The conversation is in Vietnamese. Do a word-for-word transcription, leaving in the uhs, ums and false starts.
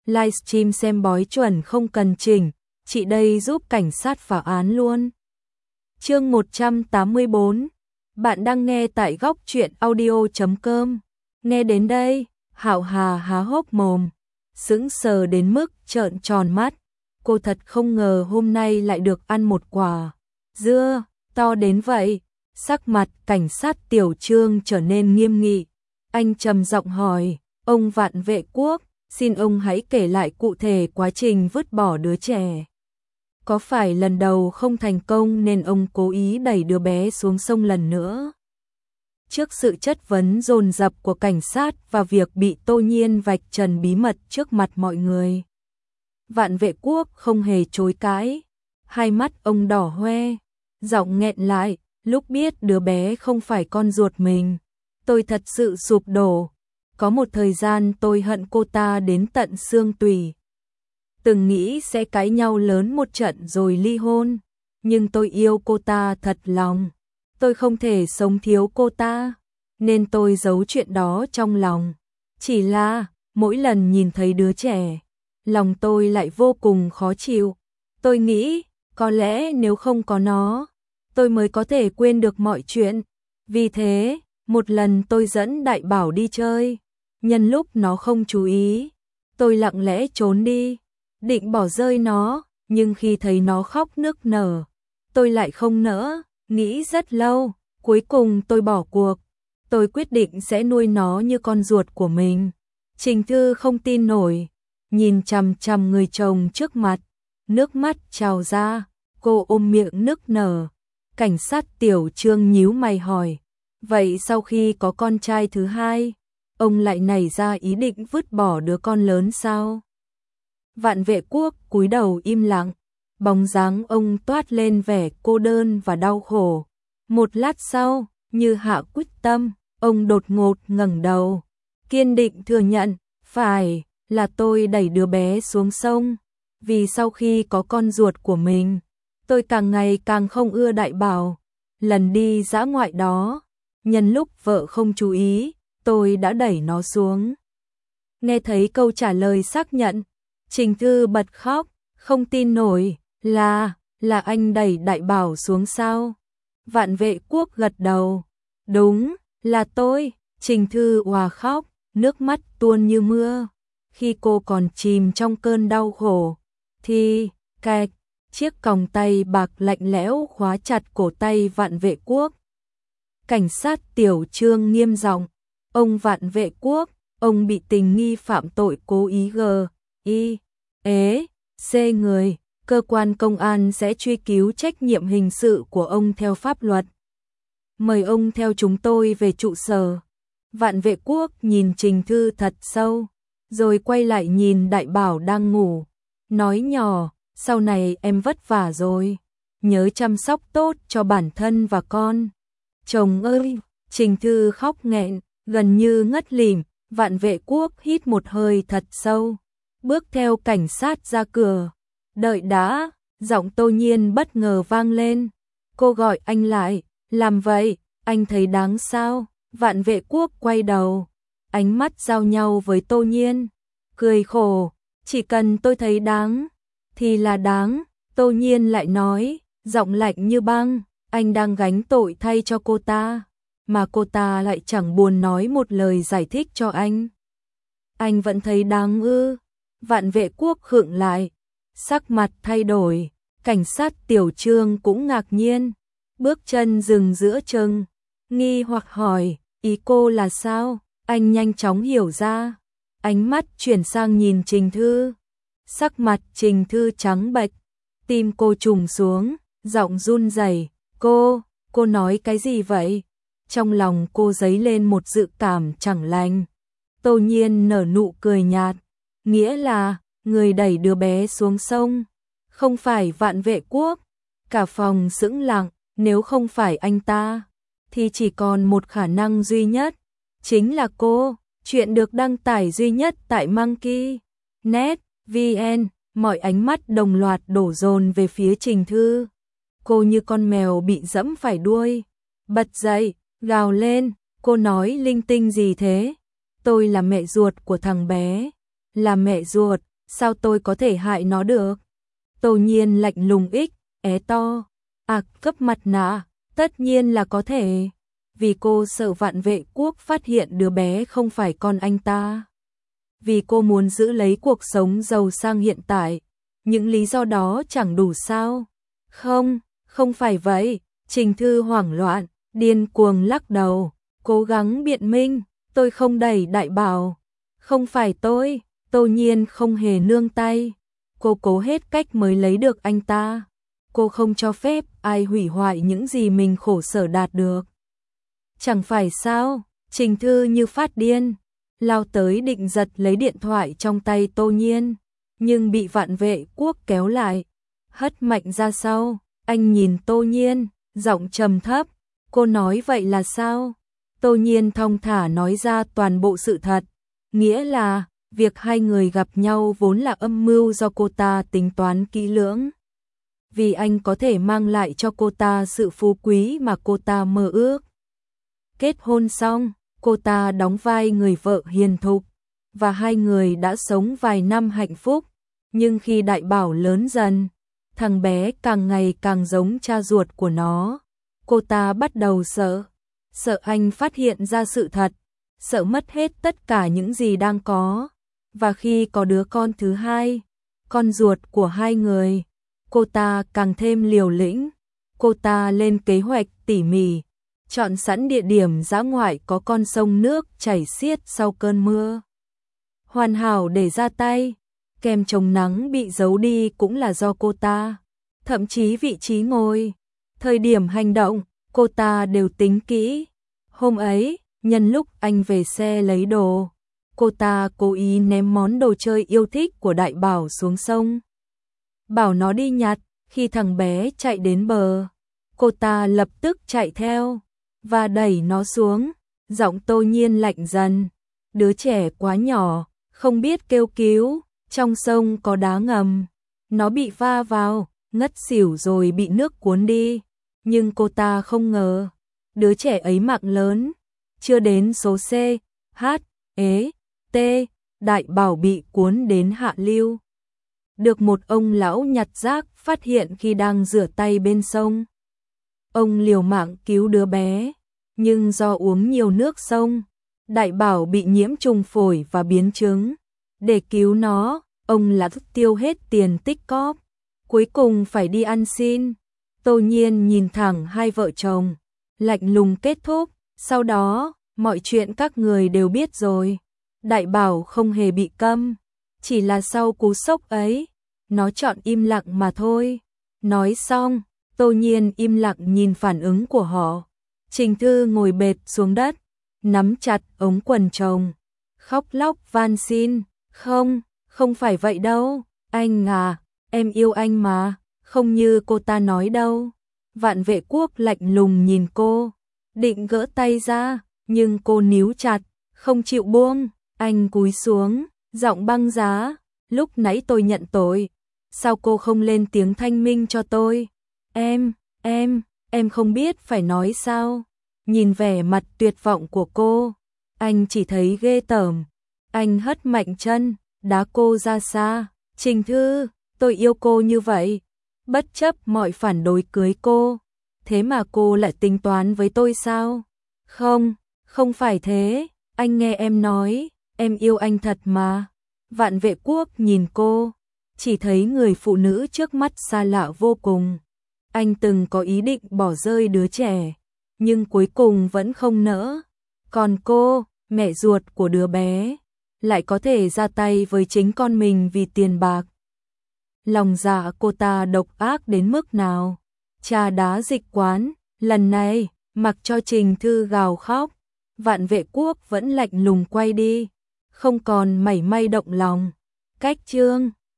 livestream xem bói chuẩn không cần chỉnh, chị đây giúp cảnh sát phá án luôn. Chương một trăm tám mươi bốn. Bạn đang nghe tại góc truyện audio chấm com. Nghe đến đây, Hạo Hà há hốc mồm, sững sờ đến mức trợn tròn mắt. Cô thật không ngờ hôm nay lại được ăn một quả dưa to đến vậy. Sắc mặt cảnh sát Tiểu Trương trở nên nghiêm nghị. Anh trầm giọng hỏi, ông Vạn Vệ Quốc, xin ông hãy kể lại cụ thể quá trình vứt bỏ đứa trẻ. Có phải lần đầu không thành công nên ông cố ý đẩy đứa bé xuống sông lần nữa? Trước sự chất vấn dồn dập của cảnh sát và việc bị Tô Nhiên vạch trần bí mật trước mặt mọi người, Vạn Vệ Quốc không hề chối cãi. Hai mắt ông đỏ hoe, giọng nghẹn lại, lúc biết đứa bé không phải con ruột mình, tôi thật sự sụp đổ. Có một thời gian tôi hận cô ta đến tận xương tủy. Từng nghĩ sẽ cãi nhau lớn một trận rồi ly hôn, nhưng tôi yêu cô ta thật lòng. Tôi không thể sống thiếu cô ta, nên tôi giấu chuyện đó trong lòng. Chỉ là, mỗi lần nhìn thấy đứa trẻ, lòng tôi lại vô cùng khó chịu. Tôi nghĩ, có lẽ nếu không có nó, tôi mới có thể quên được mọi chuyện. Vì thế, một lần tôi dẫn Đại Bảo đi chơi. Nhân lúc nó không chú ý, tôi lặng lẽ trốn đi, định bỏ rơi nó, nhưng khi thấy nó khóc nức nở, tôi lại không nỡ. Nghĩ rất lâu, cuối cùng tôi bỏ cuộc. Tôi quyết định sẽ nuôi nó như con ruột của mình. Trình Thư không tin nổi, nhìn chằm chằm người chồng trước mặt, nước mắt trào ra, cô ôm miệng nức nở. Cảnh sát Tiểu Trương nhíu mày hỏi, vậy sau khi có con trai thứ hai, ông lại nảy ra ý định vứt bỏ đứa con lớn sao? Vạn Vệ Quốc cúi đầu im lặng, bóng dáng ông toát lên vẻ cô đơn và đau khổ. Một lát sau, như hạ quyết tâm, ông đột ngột ngẩng đầu, kiên định thừa nhận, phải, là tôi đẩy đứa bé xuống sông. Vì sau khi có con ruột của mình, tôi càng ngày càng không ưa Đại Bảo. Lần đi dã ngoại đó, nhân lúc vợ không chú ý, tôi đã đẩy nó xuống. Nghe thấy câu trả lời xác nhận, Trình Thư bật khóc, không tin nổi, là, là anh đẩy Đại Bảo xuống sao? Vạn Vệ Quốc gật đầu, đúng, là tôi. Trình Thư òa khóc, nước mắt tuôn như mưa. Khi cô còn chìm trong cơn đau khổ, thì, cạch, chiếc còng tay bạc lạnh lẽo khóa chặt cổ tay Vạn Vệ Quốc. Cảnh sát Tiểu Trương nghiêm giọng, ông Vạn Vệ Quốc, ông bị tình nghi phạm tội cố ý g, i, ế, c người. Cơ quan công an sẽ truy cứu trách nhiệm hình sự của ông theo pháp luật. Mời ông theo chúng tôi về trụ sở. Vạn Vệ Quốc nhìn Trình Thư thật sâu, rồi quay lại nhìn Đại Bảo đang ngủ, nói nhỏ, sau này em vất vả rồi, nhớ chăm sóc tốt cho bản thân và con. Chồng ơi! Trình Thư khóc nghẹn, gần như ngất lịm. Vạn Vệ Quốc hít một hơi thật sâu, bước theo cảnh sát ra cửa. Đợi đã, giọng Tô Nhiên bất ngờ vang lên. Cô gọi anh lại, làm vậy, anh thấy đáng sao? Vạn Vệ Quốc quay đầu, ánh mắt giao nhau với Tô Nhiên, cười khổ, chỉ cần tôi thấy đáng, thì là đáng. Tô Nhiên lại nói, giọng lạnh như băng, anh đang gánh tội thay cho cô ta, mà cô ta lại chẳng buồn nói một lời giải thích cho anh. Anh vẫn thấy đáng ư? Vạn Vệ Quốc khựng lại, sắc mặt thay đổi. Cảnh sát Tiểu Trương cũng ngạc nhiên, bước chân dừng giữa chừng, nghi hoặc hỏi, ý cô là sao? Anh nhanh chóng hiểu ra, ánh mắt chuyển sang nhìn Trình Thư. Sắc mặt Trình Thư trắng bệch, tim cô trùng xuống, giọng run rẩy, cô, cô nói cái gì vậy? Trong lòng cô dấy lên một dự cảm chẳng lành. Tô Nhiên nở nụ cười nhạt, nghĩa là, người đẩy đứa bé xuống sông, không phải Vạn Vệ Quốc. Cả phòng sững lặng, nếu không phải anh ta, thì chỉ còn một khả năng duy nhất, chính là cô. Chuyện được đăng tải duy nhất tại Monkey net vn, mọi ánh mắt đồng loạt đổ dồn về phía Trình Thư. Cô như con mèo bị dẫm phải đuôi, bật dậy, gào lên, cô nói linh tinh gì thế? Tôi là mẹ ruột của thằng bé, là mẹ ruột, sao tôi có thể hại nó được? Tô Nhiên lạnh lùng ích, é to, à cấp mặt nạ, tất nhiên là có thể, vì cô sợ Vạn Vệ Quốc phát hiện đứa bé không phải con anh ta. Vì cô muốn giữ lấy cuộc sống giàu sang hiện tại, những lý do đó chẳng đủ sao? Không, không phải vậy, Trình Thư hoảng loạn, điên cuồng lắc đầu, cố gắng biện minh, tôi không đẩy Đại Bảo, không phải tôi, Tô Nhiên không hề nương tay, cô cố hết cách mới lấy được anh ta, cô không cho phép ai hủy hoại những gì mình khổ sở đạt được. Chẳng phải sao, Trình Thư như phát điên, lao tới định giật lấy điện thoại trong tay Tô Nhiên, nhưng bị Vạn Vệ Quốc kéo lại, hất mạnh ra sau, anh nhìn Tô Nhiên, giọng trầm thấp, cô nói vậy là sao? Tô Nhiên thong thả nói ra toàn bộ sự thật, nghĩa là, việc hai người gặp nhau vốn là âm mưu do cô ta tính toán kỹ lưỡng. Vì anh có thể mang lại cho cô ta sự phú quý mà cô ta mơ ước. Kết hôn xong, cô ta đóng vai người vợ hiền thục, và hai người đã sống vài năm hạnh phúc. Nhưng khi Đại Bảo lớn dần, thằng bé càng ngày càng giống cha ruột của nó. Cô ta bắt đầu sợ, sợ anh phát hiện ra sự thật, sợ mất hết tất cả những gì đang có. Và khi có đứa con thứ hai, con ruột của hai người, cô ta càng thêm liều lĩnh. Cô ta lên kế hoạch tỉ mỉ, chọn sẵn địa điểm dã ngoại có con sông nước chảy xiết sau cơn mưa. Hoàn hảo để ra tay, kem chống nắng bị giấu đi cũng là do cô ta. Thậm chí vị trí ngồi, thời điểm hành động, cô ta đều tính kỹ. Hôm ấy, nhân lúc anh về xe lấy đồ, cô ta cố ý ném món đồ chơi yêu thích của Đại Bảo xuống sông. Bảo nó đi nhặt, khi thằng bé chạy đến bờ, cô ta lập tức chạy theo và đẩy nó xuống. Giọng Tô Nhiên lạnh dần, đứa trẻ quá nhỏ, không biết kêu cứu, trong sông có đá ngầm, nó bị va vào, ngất xỉu rồi bị nước cuốn đi. Nhưng cô ta không ngờ, đứa trẻ ấy mạng lớn, chưa đến số C, H, E, T, Đại Bảo bị cuốn đến hạ lưu. Được một ông lão nhặt rác phát hiện khi đang rửa tay bên sông. Ông liều mạng cứu đứa bé, nhưng do uống nhiều nước sông, Đại Bảo bị nhiễm trùng phổi và biến chứng. Để cứu nó, ông là tiêu hết tiền tích cóp, cuối cùng phải đi ăn xin. Tô Nhiên nhìn thẳng hai vợ chồng, lạnh lùng kết thúc, sau đó, mọi chuyện các người đều biết rồi. Đại Bảo không hề bị câm, chỉ là sau cú sốc ấy, nó chọn im lặng mà thôi. Nói xong, Tô Nhiên im lặng nhìn phản ứng của họ. Trình Thư ngồi bệt xuống đất, nắm chặt ống quần chồng, khóc lóc van xin, không, không phải vậy đâu, anh à, em yêu anh mà, không như cô ta nói đâu. Vạn Vệ Quốc lạnh lùng nhìn cô, định gỡ tay ra, nhưng cô níu chặt, không chịu buông. Anh cúi xuống, giọng băng giá, lúc nãy tôi nhận tội, sao cô không lên tiếng thanh minh cho tôi? Em, em, em không biết phải nói sao. Nhìn vẻ mặt tuyệt vọng của cô, anh chỉ thấy ghê tởm. Anh hất mạnh chân, đá cô ra xa. Trình Thư, tôi yêu cô như vậy, bất chấp mọi phản đối cưới cô. Thế mà cô lại tính toán với tôi sao? Không, không phải thế, anh nghe em nói, em yêu anh thật mà. Vạn Vệ Quốc nhìn cô, chỉ thấy người phụ nữ trước mắt xa lạ vô cùng. Anh từng có ý định bỏ rơi đứa trẻ, nhưng cuối cùng vẫn không nỡ. Còn cô, mẹ ruột của đứa bé, lại có thể ra tay với chính con mình vì tiền bạc. Lòng dạ cô ta độc ác đến mức nào? Trà đá dịch quán, lần này, mặc cho Trình Thư gào khóc, Vạn Vệ Quốc vẫn lạnh lùng quay đi, không còn mảy may động lòng. Cách chương